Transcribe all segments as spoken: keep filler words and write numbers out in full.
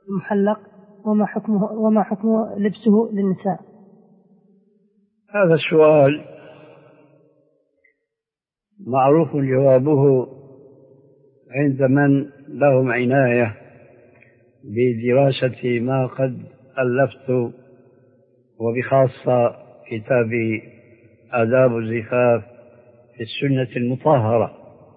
محلق، وما حكمه وما حكمه لبسه للنساء؟ هذا السؤال معروف جوابه عند من لهم عناية بدراسة ما قد ألفت، وبخاصة كتاب آداب الزفاف في السنة المطهرة.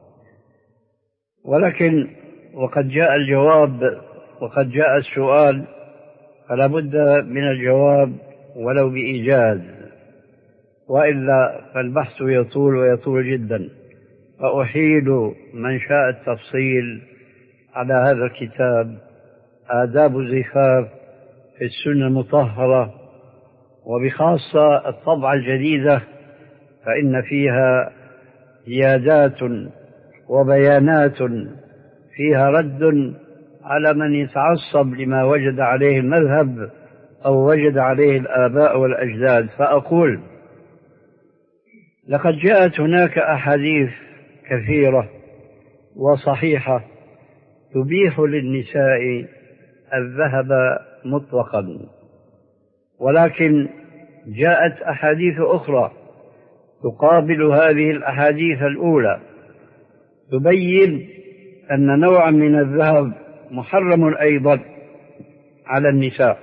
ولكن وقد جاء الجواب وقد جاء السؤال، فلا بد من الجواب ولو بإيجاز، وإلا فالبحث يطول ويطول جدا. فأحيل من شاء التفصيل على هذا الكتاب آداب الزفاف في السنة المطهرة، وبخاصة الطبعة الجديدة، فإن فيها زيادات وبيانات فيها رد على من يتعصب لما وجد عليه المذهب أو وجد عليه الآباء والأجداد. فأقول: لقد جاءت هناك أحاديث كثيرة وصحيحة تبيح للنساء الذهب مطلقا، ولكن جاءت أحاديث أخرى تقابل هذه الأحاديث الأولى تبين أن نوعا من الذهب محرم أيضا على النساء.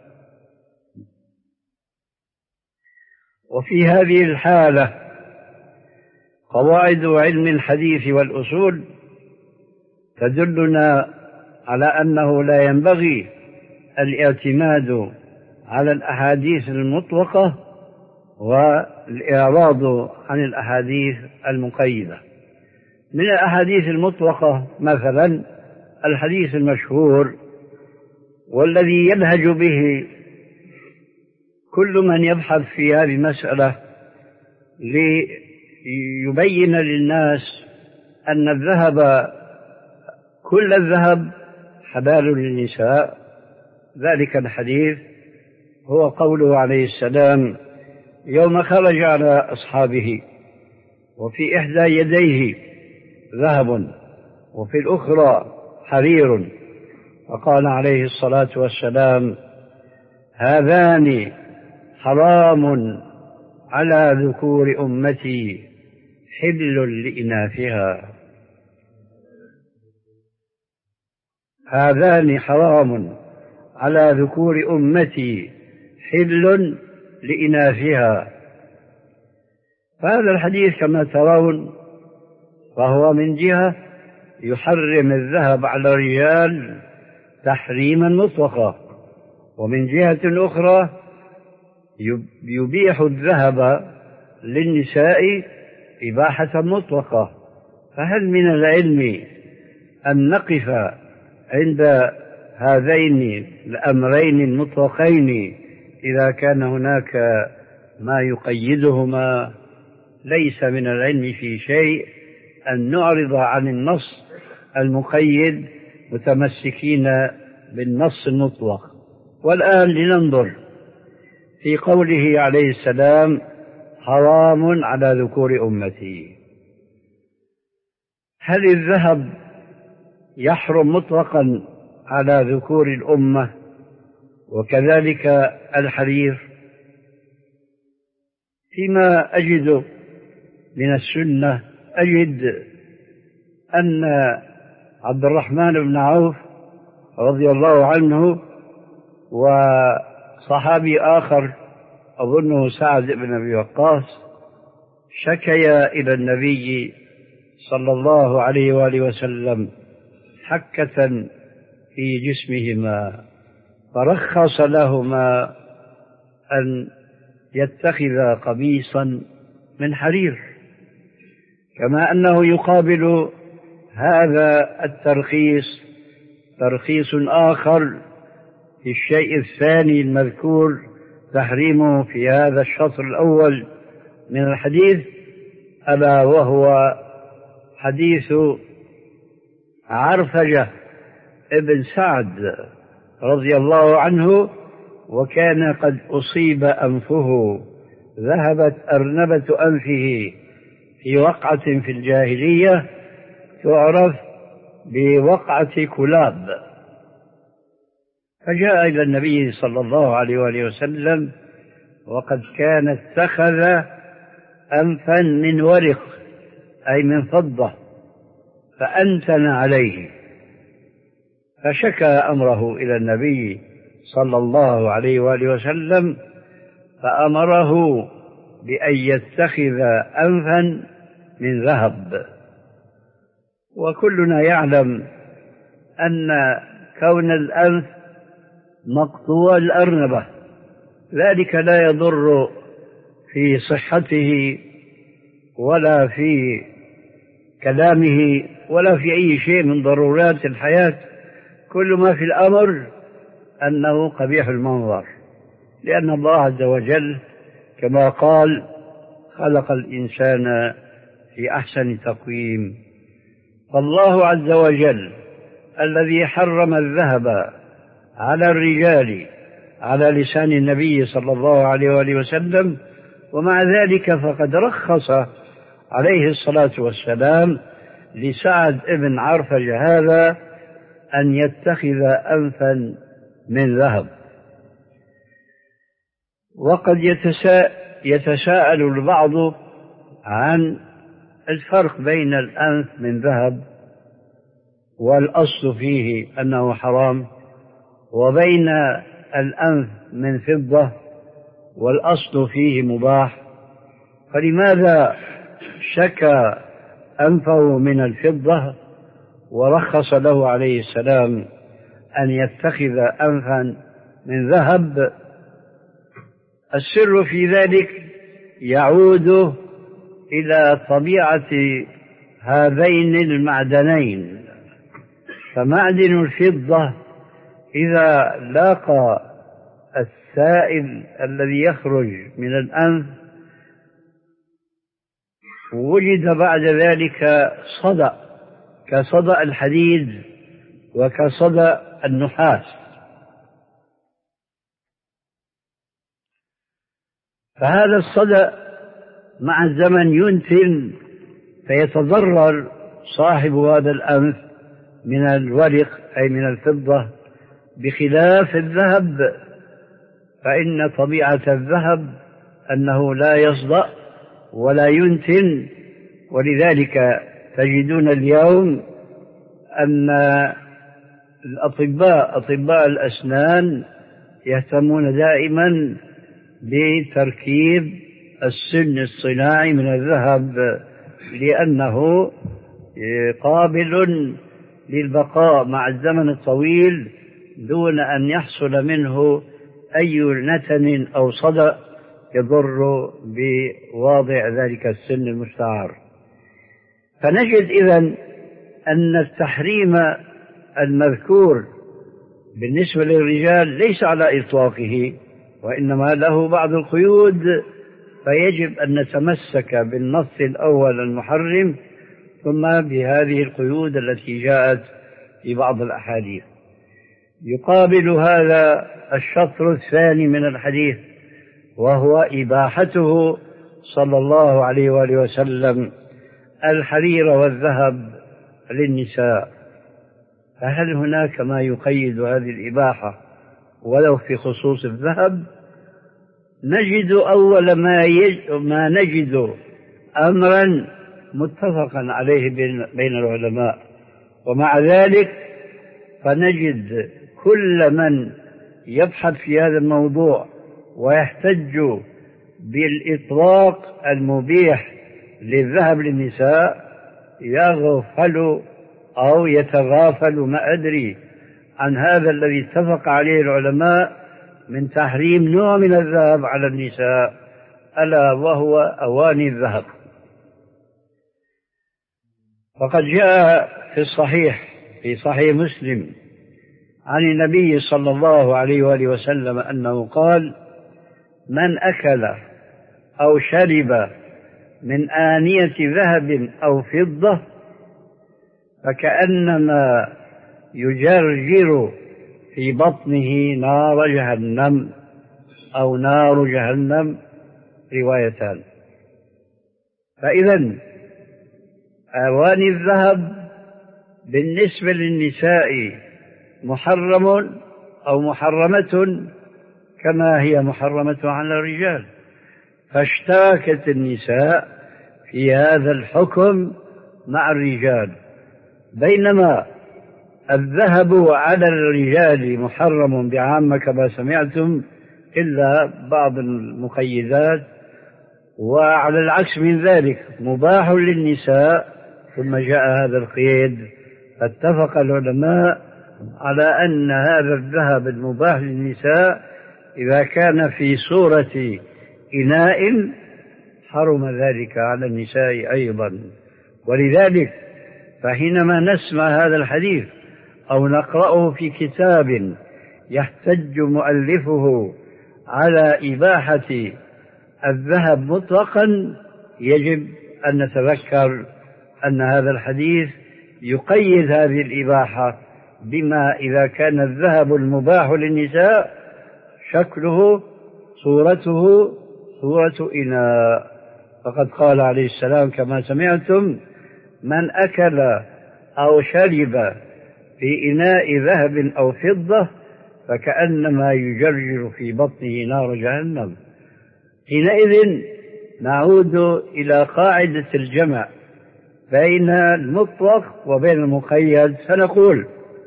وفي هذه الحالة قواعد علم الحديث والأصول تدلنا على أنه لا ينبغي الاعتماد على الأحاديث المطلقة والإعراض عن الأحاديث المقيدة. من الأحاديث المطلقة مثلا الحديث المشهور والذي يلهج به كل من يبحث في هذه المسألة ليبين للناس أن الذهب كل الذهب حلال للنساء. ذلك الحديث هو قوله عليه السلام يوم خرج على أصحابه وفي إحدى يديه ذهب وفي الأخرى حرير، فقال عليه الصلاة والسلام هذان حرام على ذكور أمتي حل لإناثها. هذان حرام على ذكور أمتي حل لإناثها. فهذا الحديث كما ترون فهو من جهة يحرم الذهب على الرجال تحريما مطلقا، ومن جهة أخرى يبيح الذهب للنساء إباحة مطلقة. فهل من العلم أن نقف عند هذين الأمرين المطلقين إذا كان هناك ما يقيدهما؟ ليس من العلم في شيء أن نعرض عن النص المقيد متمسكين بالنص المطلق. والآن لننظر في قوله عليه السلام حرام على ذكور أمتي. هل الذهب يحرم مطلقا على ذكور الأمة وكذلك الحرير؟ فيما أجد من السنة أجد أن عبد الرحمن بن عوف رضي الله عنه وصحابي آخر أظنه سعد بن أبي وقاص شكيا إلى النبي صلى الله عليه وآله وسلم حكة في جسمهما، فرخص لهما أن يتخذ قميصا من حرير، كما أنه يقابل هذا الترخيص ترخيص آخر في الشيء الثاني المذكور تحريمه في هذا الشطر الأول من الحديث، ألا وهو حديث عرفجة ابن سعد رضي الله عنه، وكان قد أصيب أنفه، ذهبت أرنبة أنفه في وقعة في الجاهلية تعرف بوقعة كلاب. فجاء إلى النبي صلى الله عليه وآله وسلم وقد كان اتخذ أنفا من ورق أي من فضة فأنتن عليه، فشكى أمره إلى النبي صلى الله عليه وآله وسلم فأمره بأن يتخذ أنفا من ذهب. وكلنا يعلم أن كون الأنف مقطوع الأرنبة ذلك لا يضر في صحته ولا في كلامه ولا في أي شيء من ضرورات الحياة، كل ما في الأمر أنه قبيح المنظر، لأن الله عز وجل كما قال خلق الإنسان في أحسن تقويم. فالله عز وجل الذي حرم الذهب على الرجال على لسان النبي صلى الله عليه وآله وسلم، ومع ذلك فقد رخص عليه الصلاة والسلام لسعد بن عرفجة هذا أن يتخذ أنفا من ذهب. وقد يتساءل البعض عن الفرق بين الأنف من ذهب والأصل فيه أنه حرام، وبين الأنف من فضة والأصل فيه مباح، فلماذا شكى أنفه من الفضة ورخص له عليه السلام أن يتخذ أنفا من ذهب؟ السر في ذلك يعود إلى طبيعة هذين المعدنين. فمعدن الفضة إذا لاقى السائل الذي يخرج من الأنف وجد بعد ذلك صدأ كصدأ الحديد وكصدأ النحاس، فهذا الصدأ مع الزمن ينتن فيتضرر صاحب هذا الأنف من الورق أي من الفضة، بخلاف الذهب فإن طبيعة الذهب أنه لا يصدأ ولا ينتن. ولذلك تجدون اليوم أن الأطباء أطباء الأسنان يهتمون دائما بتركيب السن الصناعي من الذهب، لأنه قابل للبقاء مع الزمن الطويل دون أن يحصل منه أي نتن أو صدأ يضر بواضع ذلك السن المستعار. فنجد إذن أن التحريم المذكور بالنسبة للرجال ليس على إطلاقه، وإنما له بعض القيود، فيجب أن نتمسك بالنص الأول المحرم ثم بهذه القيود التي جاءت في بعض الأحاديث. يقابل هذا الشطر الثاني من الحديث وهو إباحته صلى الله عليه وآله وسلم الحرير والذهب للنساء. فهل هناك ما يقيد هذه الإباحة ولو في خصوص الذهب؟ نجد أول ما, يج... ما نجد أمرا متفقا عليه بين, بين العلماء، ومع ذلك فنجد كل من يبحث في هذا الموضوع ويحتج بالإطلاق المبيح للذهب للنساء يغفل أو يتغافل ما أدري عن هذا الذي اتفق عليه العلماء من تحريم نوع من الذهب على النساء، ألا وهو أواني الذهب. وقد جاء في الصحيح في صحيح مسلم عن النبي صلى الله عليه وآله وسلم أنه قال: من أكل أو شرب من آنية ذهب أو فضة فكأنما يجرجر في بطنه نار جهنم أو نار جهنم، روايتان. فإذن أواني الذهب بالنسبة للنساء محرم أو محرمة كما هي محرمة على الرجال، فاشتركت النساء في هذا الحكم مع الرجال، بينما الذهب على الرجال محرم بعامة كما سمعتم إلا بعض المقيدات، وعلى العكس من ذلك مباح للنساء، ثم جاء هذا القيد. فاتفق العلماء على أن هذا الذهب المباح للنساء إذا كان في صورة إناء حرم ذلك على النساء أيضا. ولذلك فحينما نسمع هذا الحديث أو نقرأه في كتاب يحتج مؤلفه على إباحة الذهب مطلقا، يجب أن نتذكر أن هذا الحديث يقيد هذه الإباحة بما إذا كان الذهب المباح للنساء شكله صورته صورة إناء. فقد قال عليه السلام كما سمعتم: من أكل أو شرب في إناء ذهب أو فضة فكأنما يجرجر في بطنه نار جهنم. حينئذ نعود إلى قاعدة الجمع بين المطلق وبين المقيد، فنقول: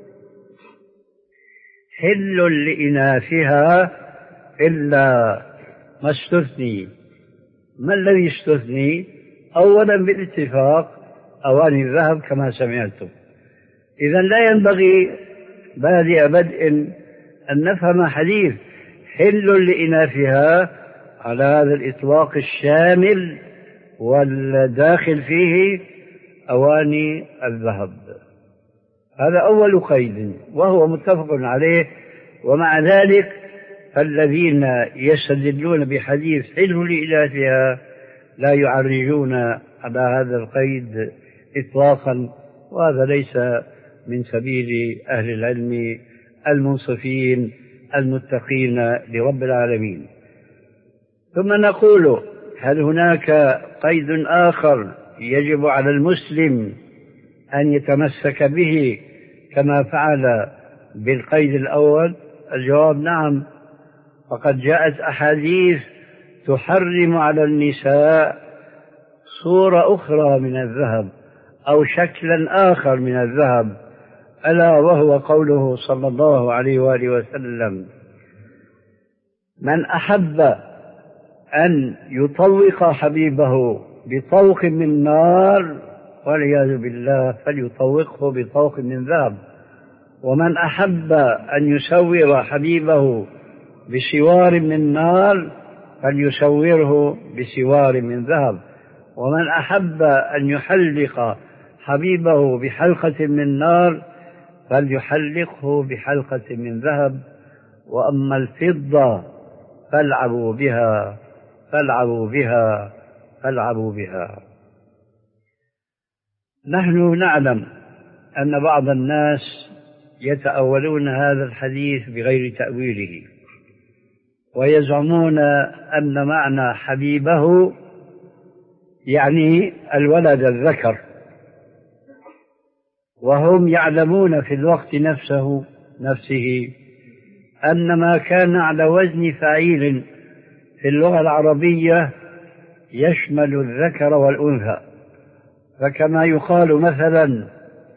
حل لإناثها إلا ما استثني. ما الذي استثني؟ أولا بالاتفاق أواني الذهب كما سمعتم. إذن لا ينبغي بادئ بدء أن نفهم حديث حل لإناثها على هذا الإطلاق الشامل والداخل فيه أواني الذهب. هذا أول قيد وهو متفق عليه. ومع ذلك فالذين يستدلون بحديث حل لإناثها لا يعرجون على هذا القيد إطلاقا، وهذا ليس من سبيل أهل العلم المنصفين المتقين لرب العالمين. ثم نقول: هل هناك قيد آخر يجب على المسلم أن يتمسك به كما فعل بالقيد الأول؟ الجواب: نعم. فقد جاءت أحاديث تحرم على النساء صورة أخرى من الذهب أو شكلا آخر من الذهب، ألا وهو قوله صلى الله عليه وآله وسلم: من أحب أن يطوق حبيبه بطوق من نار والعياذ بالله فليطوقه بطوق من ذهب، ومن أحب أن يسور حبيبه بسوار من نار فليسوره بسوار من ذهب، ومن أحب أن يحلق حبيبه بحلقة من نار فليحلقه بحلقة من ذهب، وأما الفضة فالعبوا بها فالعبوا بها فالعبوا بها. نحن نعلم أن بعض الناس يتأولون هذا الحديث بغير تأويله، ويزعمون أن معنى حبيبه يعني الولد الذكر، وهم يعلمون في الوقت نفسه نفسه أن ما كان على وزن فعيل في اللغة العربية يشمل الذكر والأنثى. فكما يقال مثلا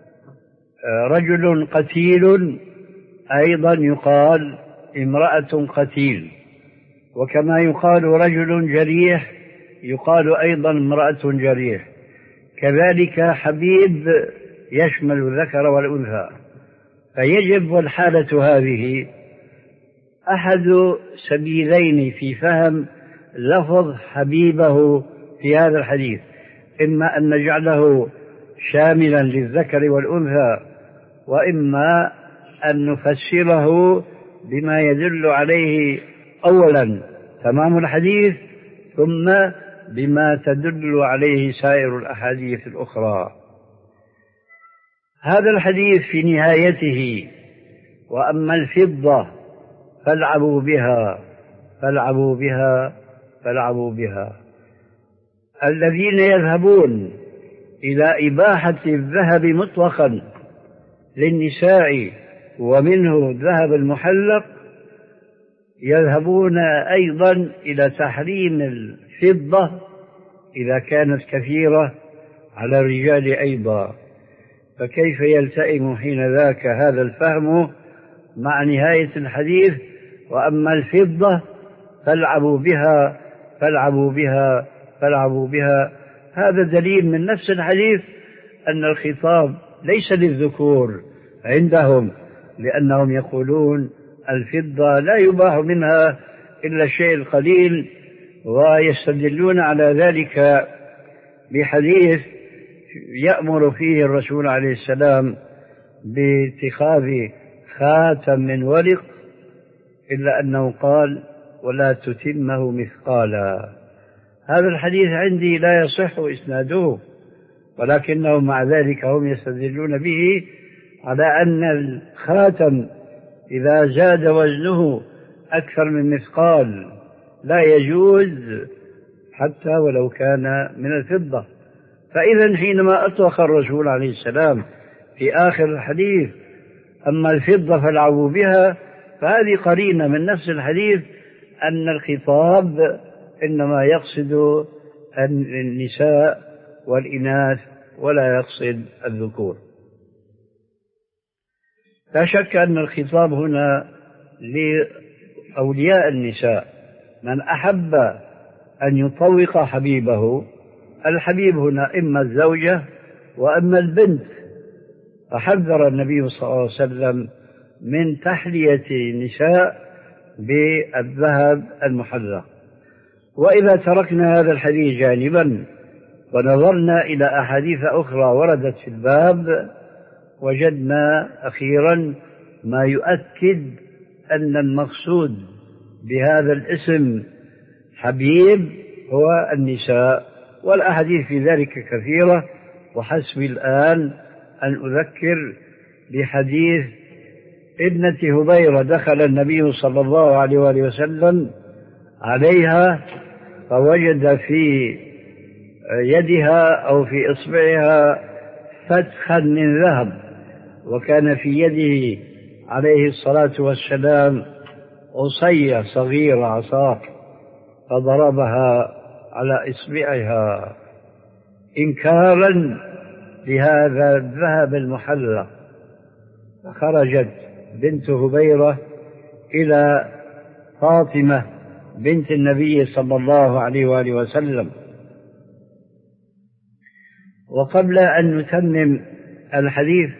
رجل قتيل أيضا يقال امرأة قتيل، وكما يقال رجل جريح يقال أيضا امرأة جريح. كذلك حبيب يشمل الذكر والأنثى. فيجب والحالة هذه أحد سبيلين في فهم لفظ حبيبه في هذا الحديث: إما أن نجعله شاملا للذكر والأنثى، وإما أن نفسره بما يدل عليه أولا تمام الحديث، ثم بما تدل عليه سائر الأحاديث الأخرى. هذا الحديث في نهايته: وأما الفضة فالعبوا بها فالعبوا بها فالعبوا بها. الذين يذهبون إلى إباحة الذهب مطلقا للنساء ومنه الذهب المحلق يذهبون أيضا إلى تحريم الفضة إذا كانت كثيرة على الرجال أيضا. فكيف يلتئم حين ذاك هذا الفهم مع نهاية الحديث؟ وأما الفضة فالعبوا بها فالعبوا بها فالعبوا بها. هذا دليل من نفس الحديث أن الخطاب ليس للذكور عندهم، لأنهم يقولون الفضة لا يباح منها إلا الشيء القليل، ويستدلون على ذلك بحديث يأمر فيه الرسول عليه السلام باتخاذ خاتم من ورق، إلا أنه قال ولا تتمه مثقالا. هذا الحديث عندي لا يصح إسناده، ولكنهم مع ذلك هم يستدلون به على أن الخاتم إذا زاد وزنه أكثر من مثقال لا يجوز حتى ولو كان من الفضة. فإذا حينما أطلق الرسول عليه السلام في آخر الحديث أما الفضة فالعبوا بها، فهذه قرينة من نفس الحديث أن الخطاب إنما يقصد النساء والإناث ولا يقصد الذكور. لا شك أن الخطاب هنا لأولياء النساء، من أحب أن يطوق حبيبه. الحبيب هنا إما الزوجة وإما البنت، فحذر النبي صلى الله عليه وسلم من تحلية النساء بالذهب المحلق. وإذا تركنا هذا الحديث جانبا ونظرنا إلى أحاديث أخرى وردت في الباب، وجدنا أخيرا ما يؤكد أن المقصود بهذا الاسم حبيب هو النساء، والأحاديث في ذلك كثيرة. وحسبي الآن أن أذكر بحديث ابنة هبيرة دخل النبي صلى الله عليه وآله وسلم عليها فوجد في يدها أو في إصبعها فتخا من ذهب، وكان في يده عليه الصلاة والسلام عصية صغيرة عصا، فضربها على إصبعها إنكارا لهذا الذهب المحلق. فخرجت بنت هبيرة إلى فاطمة بنت النبي صلى الله عليه وآله وسلم. وقبل أن نتمم الحديث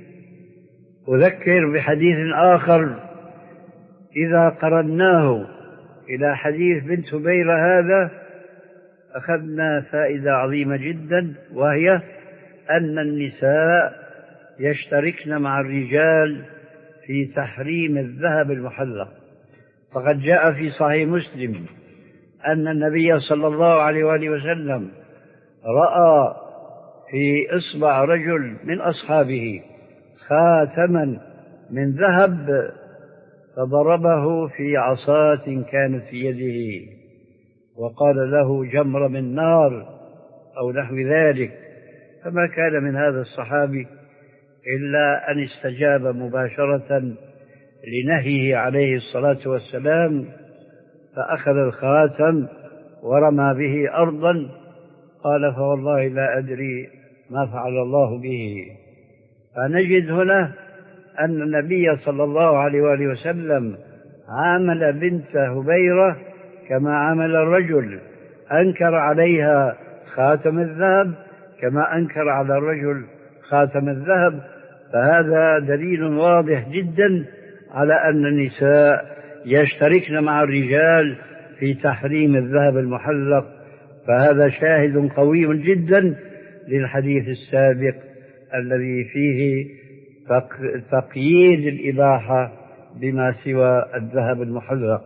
أذكر بحديث آخر إذا قرناه إلى حديث بنت هبيرة هذا أخذنا فائدة عظيمة جدا، وهي أن النساء يشتركن مع الرجال في تحريم الذهب المحلق. فقد جاء في صحيح مسلم أن النبي صلى الله عليه وآله وسلم رأى في إصبع رجل من أصحابه خاتما من ذهب، فضربه في عصاة كانت في يده، وقال له جمر من نار أو نحو ذلك. فما كان من هذا الصحابي إلا أن استجاب مباشرة لنهيه عليه الصلاة والسلام، فأخذ الخاتم ورمى به أرضا، قال فوالله لا أدري ما فعل الله به. فنجد هنا أن النبي صلى الله عليه وآله وسلم عامل بنت هبيرة كما عامل الرجل، أنكر عليها خاتم الذهب كما أنكر على الرجل خاتم الذهب. فهذا دليل واضح جدا على أن النساء يشتركن مع الرجال في تحريم الذهب المحلق. فهذا شاهد قوي جدا للحديث السابق الذي فيه تقييد الإباحة بما سوى الذهب المحلق.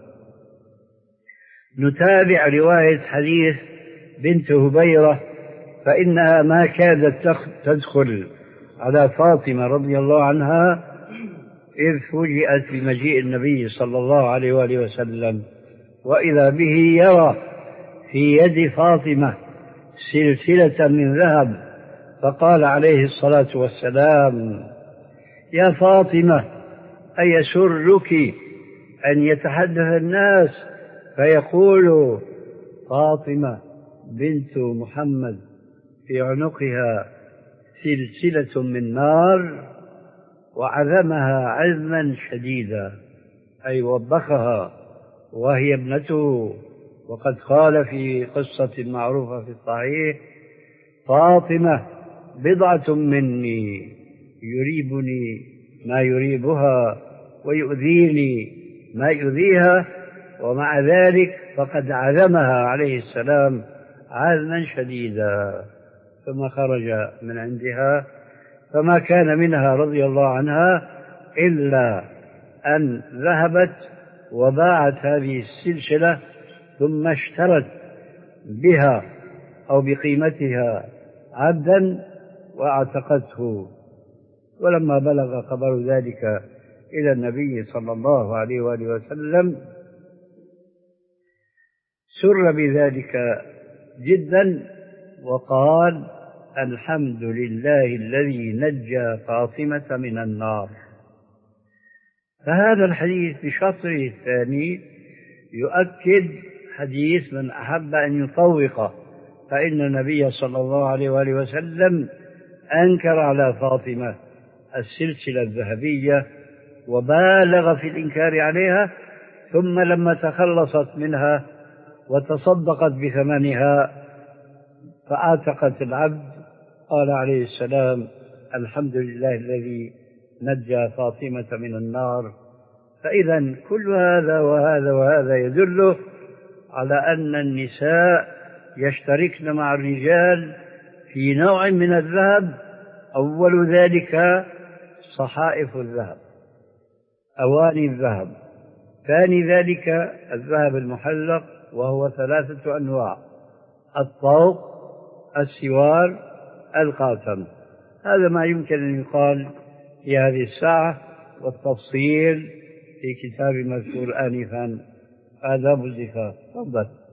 نتابع رواية حديث بنت هبيرة، فإنها ما كادت تدخل على فاطمة رضي الله عنها إذ فوجئت بمجيء النبي صلى الله عليه وآله وسلم، وإذا به يرى في يد فاطمة سلسلة من ذهب، فقال عليه الصلاة والسلام: يا فاطمة أيسرك أن يتحدث الناس فيقولوا فاطمة بنت محمد في عنقها سلسلة من نار، وعزمها عزما شديدا، أي وبخها وهي ابنته. وقد قال في قصة معروفة في الصحيح: فاطمة بضعة مني يريبني ما يريبها ويؤذيني ما يؤذيها، ومع ذلك فقد عزمها عليه السلام عزما شديدا. ثم خرج من عندها، فما كان منها رضي الله عنها إلا أن ذهبت وباعت هذه السلسلة، ثم اشترت بها أو بقيمتها عبدا وأعتقته. ولما بلغ خبر ذلك إلى النبي صلى الله عليه وآله وسلم سر بذلك جدا، وقال: الحمد لله الذي نجى فاطمة من النار. فهذا الحديث بشطره الثاني يؤكد حديث من أحب أن يطوق، فإن النبي صلى الله عليه وآله وسلم أنكر على فاطمة السلسلة الذهبية وبالغ في الإنكار عليها، ثم لما تخلصت منها وتصدقت بثمنها فأعتقت العبد قال عليه السلام: الحمد لله الذي نجى فاطمة من النار. فإذا كل هذا وهذا وهذا يدل على أن النساء يشتركن مع الرجال في نوع من الذهب، أول ذلك صحائف الذهب، أواني الذهب. ثاني ذلك الذهب المحلق، وهو ثلاثة أنواع: الطوق، السوار، القاتم. هذا ما يمكن أن يقال في هذه الساعة، والتفصيل في كتاب مذكور آنفا آداب الزفاف. تفضل.